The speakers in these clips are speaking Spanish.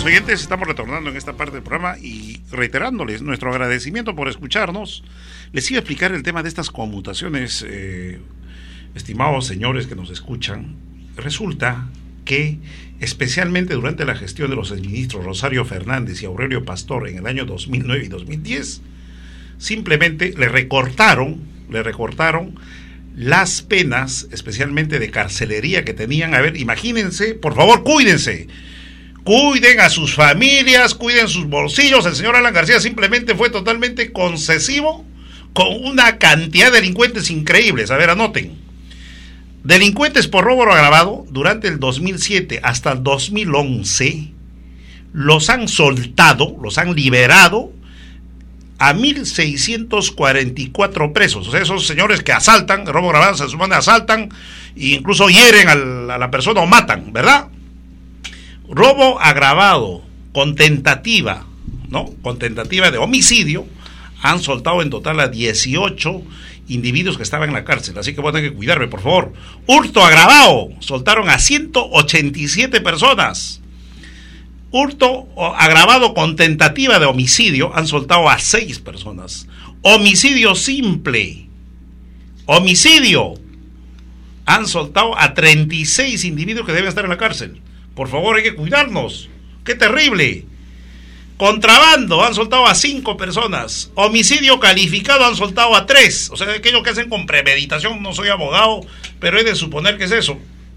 amigos oyentes, estamos retornando en esta parte del programa y reiterándoles nuestro agradecimiento por escucharnos. Les iba a explicar el tema de estas conmutaciones, estimados señores que nos escuchan. Resulta que, especialmente durante la gestión de los exministros Rosario Fernández y Aurelio Pastor en el año 2009 y 2010, simplemente le recortaron las penas, especialmente de carcelería que tenían. A ver, imagínense, por favor, cuídense. Cuiden a sus familias, cuiden sus bolsillos. El señor Alan García simplemente fue totalmente concesivo con una cantidad de delincuentes increíbles. A ver, anoten. Delincuentes por robo agravado durante el 2007 hasta el 2011 los han soltado, los han liberado a 1.644 presos. O sea, esos señores que asaltan, robo agravado, se supone asaltan e incluso hieren a la persona o matan, ¿verdad? Robo agravado con tentativa, ¿no? Con tentativa de homicidio, han soltado en total a 18 individuos que estaban en la cárcel. Así que voy a tener que cuidarme, por favor. Hurto agravado, soltaron a 187 personas. Hurto agravado con tentativa de homicidio, han soltado a 6 personas. Homicidio simple, homicidio, han soltado a 36 individuos que deben estar en la cárcel. Por favor, hay que cuidarnos. ¡Qué terrible! Contrabando, han soltado a 5 personas. Homicidio calificado, han soltado a 3. O sea, aquellos que hacen con premeditación. No soy abogado, pero he de suponer que es eso.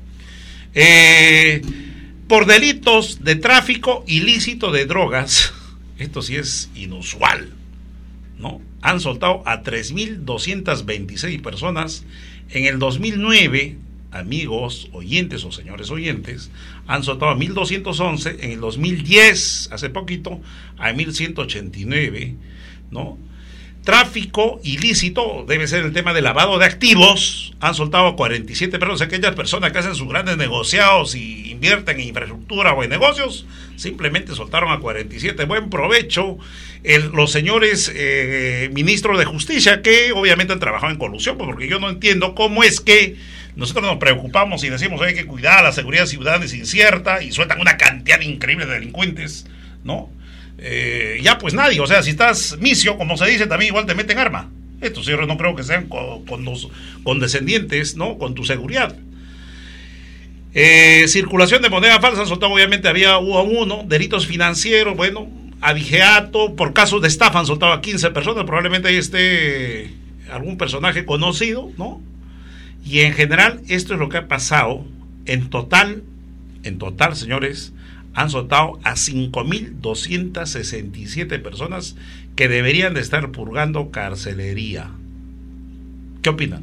Por delitos de tráfico ilícito de drogas, esto sí es inusual, ¿no? Han soltado a 3.226 personas. En el 2009, amigos oyentes o señores oyentes, han soltado a 1.211, en el 2010, hace poquito, a 1.189, ¿no? Tráfico ilícito, debe ser el tema de lavado de activos, han soltado a 47 personas. Aquellas personas que hacen sus grandes negociados y invierten en infraestructura o en negocios, simplemente soltaron a 47. Buen provecho los señores ministros de Justicia, que obviamente han trabajado en colusión, porque yo no entiendo cómo es que nosotros nos preocupamos y decimos hay que cuidar la seguridad ciudadana, es incierta, y sueltan una cantidad increíble de delincuentes, ¿no? Ya pues nadie, o sea, si estás misio, como se dice, también igual te meten arma. Estos señores no creo que sean condescendientes, ¿no? Con tu seguridad. Circulación de moneda falsa, han soltado, obviamente hubo uno. Delitos financieros, bueno, abigeato, por casos de estafa han soltado a 15 personas, probablemente ahí esté algún personaje conocido, ¿no? Y en general, esto es lo que ha pasado. En total, señores, han soltado a 5.267 personas que deberían de estar purgando carcelería. ¿Qué opinan?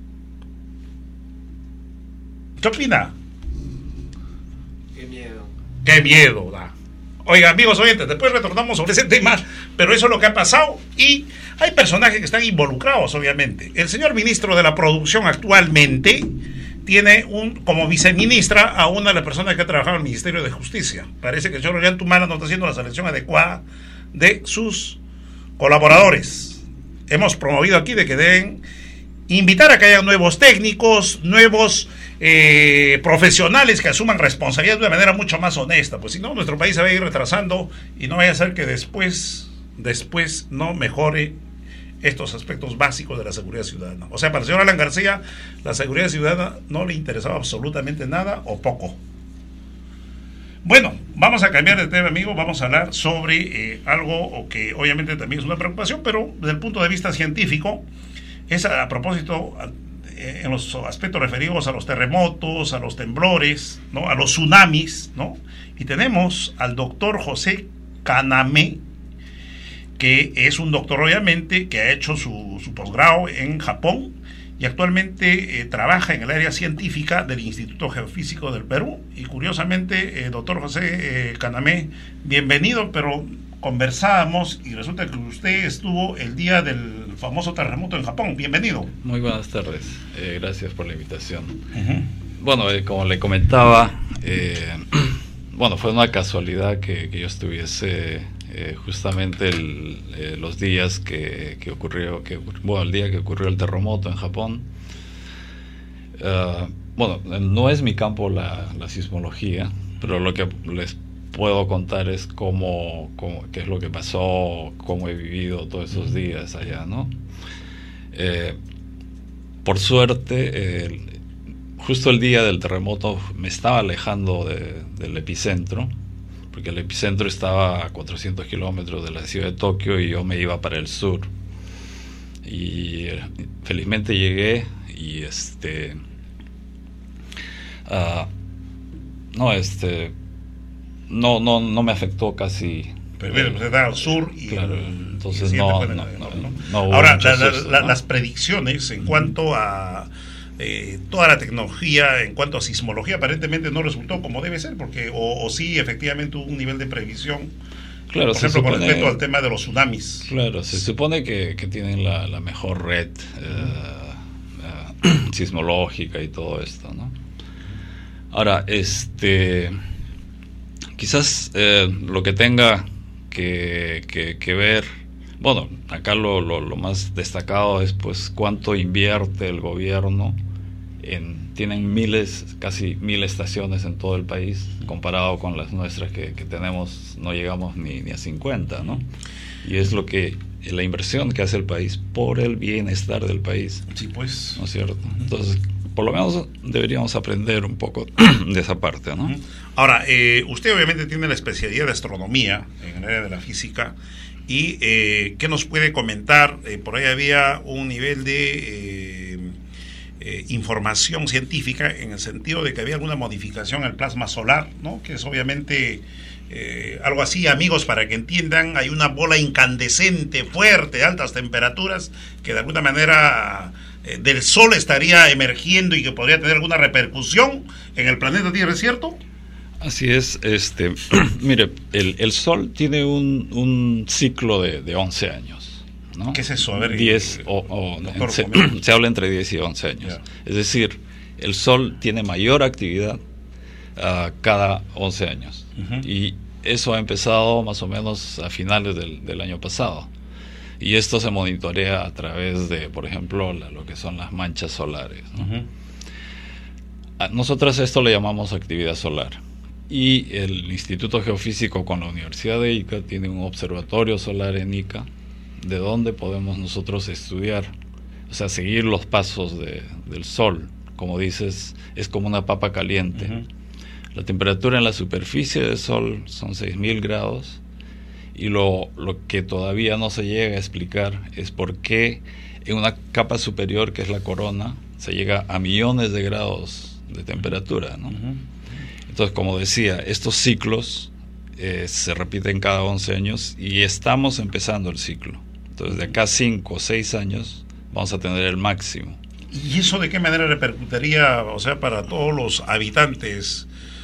¿Qué opina? Qué miedo. Qué miedo da. Oiga, amigos oyentes, después retornamos sobre ese tema, pero eso es lo que ha pasado y hay personajes que están involucrados, obviamente. El señor ministro de la Producción actualmente tiene como viceministra a una de las personas que ha trabajado en el Ministerio de Justicia. Parece que el señor Ollantumala no está haciendo la selección adecuada de sus colaboradores. Hemos promovido aquí de que deben invitar a que haya nuevos técnicos, nuevos profesionales que asuman responsabilidad de una manera mucho más honesta, pues si no, nuestro país se va a ir retrasando y no vaya a ser que después no mejore estos aspectos básicos de la seguridad ciudadana. O sea, para el señor Alan García, la seguridad ciudadana no le interesaba absolutamente nada o poco. Bueno, vamos a cambiar de tema, amigo. Vamos a hablar sobre algo que obviamente también es una preocupación, pero desde el punto de vista científico, es a propósito en los aspectos referidos a los terremotos, a los temblores, ¿no? A los tsunamis, ¿no? Y tenemos al doctor José Kaname, que es un doctor obviamente que ha hecho su posgrado en Japón y actualmente trabaja en el área científica del Instituto Geofísico del Perú. Y curiosamente, doctor José Kaname, bienvenido, pero conversábamos y resulta que usted estuvo el día del famoso terremoto en Japón. Bienvenido. Muy buenas tardes, gracias por la invitación. Bueno, como le comentaba, bueno, fue una casualidad que yo estuviese justamente los días que ocurrió, el día que ocurrió el terremoto en Japón. Bueno, no es mi campo la sismología, pero lo que les puedo contar es qué es lo que pasó, cómo he vivido todos esos días allá, ¿no? Por suerte, justo el día del terremoto me estaba alejando del epicentro, porque el epicentro estaba a 400 kilómetros de la ciudad de Tokio y yo me iba para el sur. Y felizmente llegué y no me afectó casi. Pero bueno, pues está al sur y claro, entonces y no ahora las predicciones en cuanto a toda la tecnología, en cuanto a sismología, aparentemente no resultó como debe ser, porque o sí efectivamente hubo un nivel de previsión, claro, por ejemplo, con respecto al tema de los tsunamis. Claro, se supone que tienen la mejor red sismológica y todo esto, ¿no? Ahora, quizás lo que tenga que ver, bueno, acá lo más destacado es pues cuánto invierte el gobierno. Tienen casi 1000 estaciones en todo el país, comparado con las nuestras que tenemos, no llegamos ni a 50, ¿no? Y es la inversión que hace el país por el bienestar del país. Sí, pues. ¿No es cierto? Entonces, por lo menos deberíamos aprender un poco de esa parte, ¿no? Ahora, usted obviamente tiene la especialidad de astronomía en el área de la física. ¿Y qué nos puede comentar? Por ahí había un nivel de información científica en el sentido de que había alguna modificación al plasma solar, ¿no? Que es obviamente algo así, amigos, para que entiendan, hay una bola incandescente, fuerte, de altas temperaturas, que de alguna manera del Sol estaría emergiendo y que podría tener alguna repercusión en el planeta Tierra, ¿es cierto? Así es, mire, el Sol tiene un ciclo de 11 años, ¿no? ¿Qué es eso? A ver, 10 se habla entre 10 y 11 años. Yeah. Es decir, el Sol tiene mayor actividad cada 11 años. Y eso ha empezado más o menos a finales del año pasado. Y esto se monitorea a través de, por ejemplo, lo que son las manchas solares, ¿no? Nosotros esto le llamamos actividad solar. Y el Instituto Geofísico con la Universidad de Ica tiene un observatorio solar en Ica, de donde podemos nosotros estudiar, o sea, seguir los pasos del Sol. Como dices, es como una papa caliente. La temperatura en la superficie del Sol son 6000 grados, y lo que todavía no se llega a explicar es por qué en una capa superior, que es la corona, se llega a millones de grados de temperatura, ¿no? Entonces, como decía, estos ciclos se repiten cada 11 años y estamos empezando el ciclo. Entonces, de acá 5 o 6 años vamos a tener el máximo. ¿Y eso de qué manera repercutiría, o sea, para todos los habitantes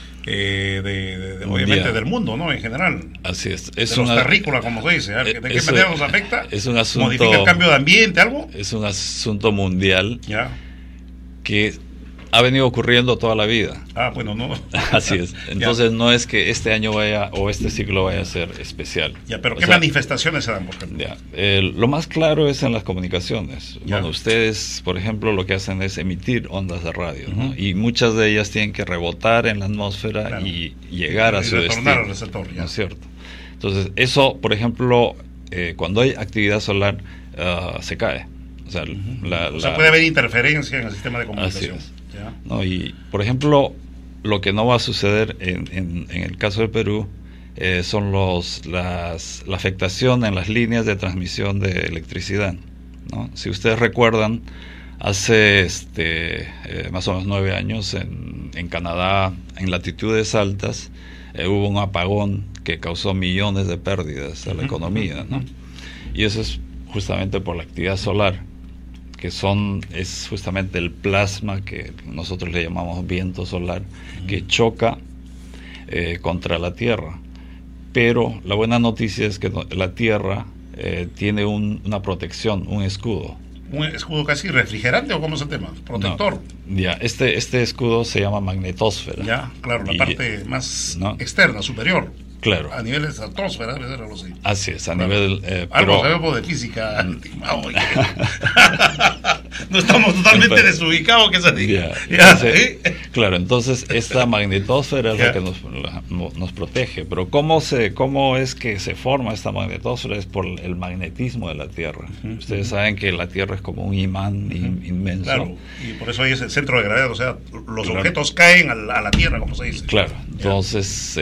obviamente del mundo, ¿no? En general. Así es. De los terrícolas, como se dice. ¿De qué manera nos afecta? Es un asunto, ¿modifica el cambio de ambiente, algo? Es un asunto mundial, ya, que ha venido ocurriendo toda la vida. Bueno, no. Así es. Entonces no es que este año vaya o este ciclo vaya a ser especial. Ya, pero ¿qué manifestaciones se dan, por ejemplo? Ya, lo más claro es en las comunicaciones. Ya. Bueno, ustedes, por ejemplo, lo que hacen es emitir ondas de radio, ¿no? Y muchas de ellas tienen que rebotar en la atmósfera, claro, y llegar a su destino. Al receptor, ya. ¿No es cierto? Entonces, eso, por ejemplo, cuando hay actividad solar, se cae. O sea, puede haber interferencia en el sistema de comunicación. Así es. No, y por ejemplo, lo que no va a suceder en el caso de Perú son la afectación en las líneas de transmisión de electricidad, ¿no? Si ustedes recuerdan, hace más o menos 9 años en Canadá, en latitudes altas, hubo un apagón que causó millones de pérdidas a la economía, ¿no? Y eso es justamente por la actividad solar, que es justamente el plasma que nosotros le llamamos viento solar, que choca contra la Tierra. Pero la buena noticia es que la Tierra tiene una protección, un escudo. ¿Un escudo casi refrigerante o cómo es el tema? ¿Protector? No, ya, este escudo se llama magnetosfera. Ya, claro, la parte más externa, superior. Claro. A nivel de estratosfera, debe ser algo así. Así es, a nivel... algo sabemos de física. No estamos totalmente desubicados, que se diga. Entonces, claro, entonces esta magnetosfera es la que nos protege. Pero ¿cómo es que se forma esta magnetosfera? Es por el magnetismo de la Tierra. Ustedes saben que la Tierra es como un imán inmenso. Claro, y por eso ahí es el centro de gravedad, o sea, los objetos caen a la Tierra, como se dice. Claro, entonces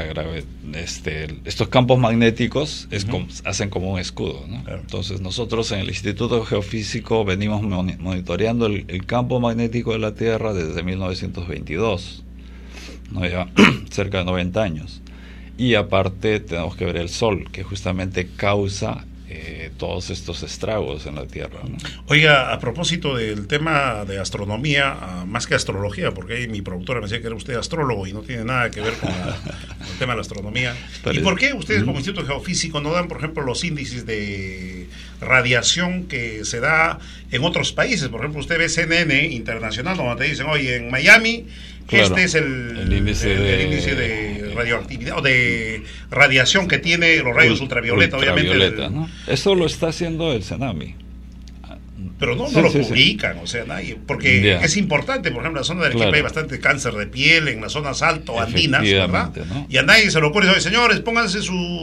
estos campos magnéticos hacen como un escudo, ¿no? Claro. Entonces nosotros en el Instituto Geofísico venimos monitoreando el campo magnético de la Tierra desde 1922, ¿no? Ya cerca de 90 años. Y aparte tenemos que ver el Sol, que justamente causa todos estos estragos en la Tierra, ¿no? Oiga, a propósito del tema de astronomía, más que astrología, porque ahí mi productora me decía que era usted astrólogo y no tiene nada que ver con el tema de la astronomía. ¿Y por qué ustedes como Instituto Geofísico no dan, por ejemplo, los índices de radiación que se da en otros países? Por ejemplo, usted ve CNN Internacional, donde te dicen, oye, en Miami... Claro, este es el índice de radioactividad o de radiación que tiene los rayos ultravioleta, obviamente. ¿no? Eso lo está haciendo el CENAMI. Pero no lo publican, o sea, nadie. Porque es importante, por ejemplo, en la zona de Arequipa hay bastante cáncer de piel, en las zonas alto andinas, ¿verdad? ¿No? Y a nadie se le ocurre, oye, señores, pónganse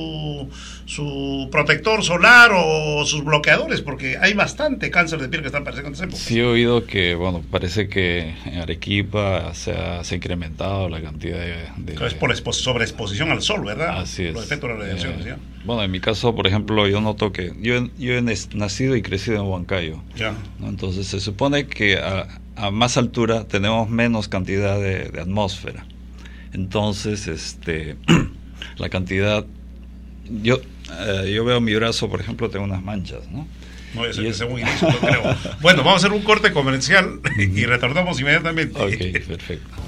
su protector solar o sus bloqueadores, porque hay bastante cáncer de piel que están apareciendo en esa época. Sí, he oído que, parece que en Arequipa se ha incrementado la cantidad de es por sobreexposición al sol, ¿verdad? Así es. Los efectos de la radiación, ¿sí? En mi caso, por ejemplo, yo noto que yo he nacido y crecido en Huancayo, ¿no? Entonces se supone que a más altura tenemos menos cantidad de atmósfera. Entonces, la cantidad... Yo veo mi brazo, por ejemplo, tengo unas manchas, ¿no? No, es muy inicio, no creo. Bueno, vamos a hacer un corte comercial y retornamos inmediatamente. Ok, perfecto.